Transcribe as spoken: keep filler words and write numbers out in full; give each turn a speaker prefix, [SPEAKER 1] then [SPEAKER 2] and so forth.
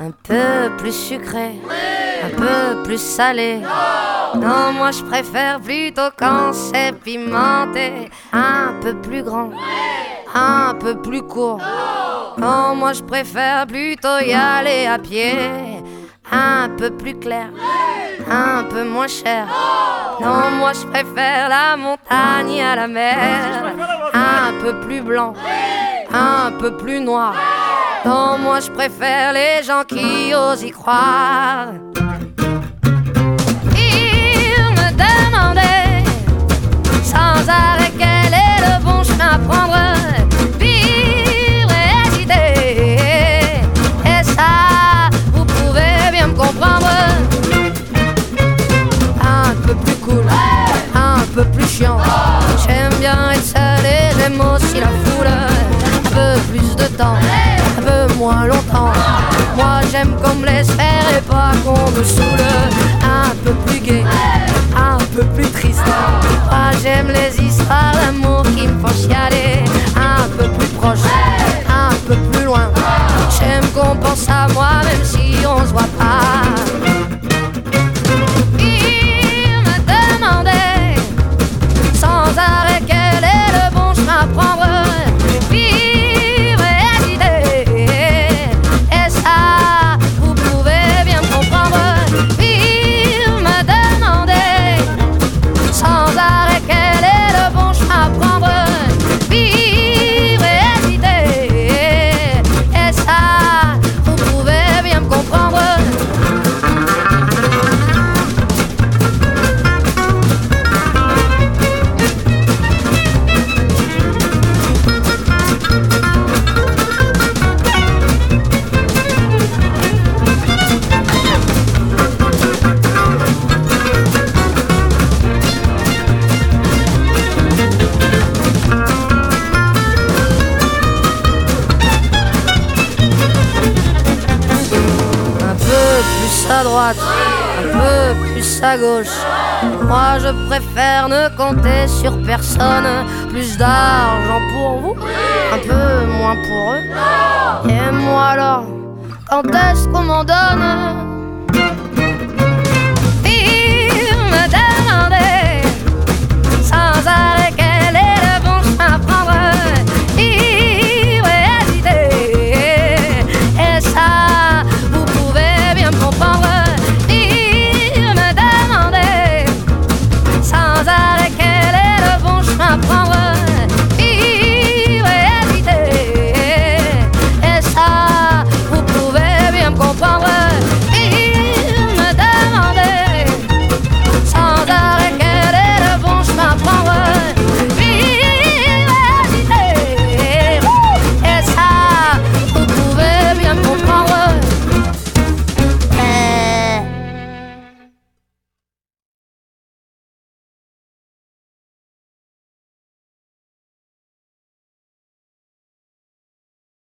[SPEAKER 1] Un peu plus sucré, un peu plus salé. Non, moi je préfère plutôt quand c'est pimenté. Un peu plus grand, un peu plus court. Non, moi je préfère plutôt y aller à pied. Un peu plus clair, un peu moins cher. Non, moi je préfère la montagne à la mer. Un peu plus blanc, un peu plus noir. Non, moi je préfère les gens qui osent y croire. Il me demandait sans arrêt quel est le bon chemin à prendre. Vivre et hésiter, et ça, vous pouvez bien me comprendre. Un peu plus cool, un peu plus chiant. J'aime bien être seul et j'aime aussi la foule. Un peu plus de temps, un peu moins longtemps. Moi j'aime qu'on me laisse faire et pas qu'on me saoule. Un peu plus gai, un peu plus triste. Moi j'aime les histoires d'amour qui me font chialer. Un peu plus proche, un peu plus loin. J'aime qu'on pense à moi même si on se voit pas. Il me demandait sans arrêt quel est le bon chemin à prendre. À droite, un peu plus à gauche. Moi je préfère ne compter sur personne. Plus d'argent pour vous, un peu moins pour eux. Et moi alors, quand est-ce qu'on m'en donne?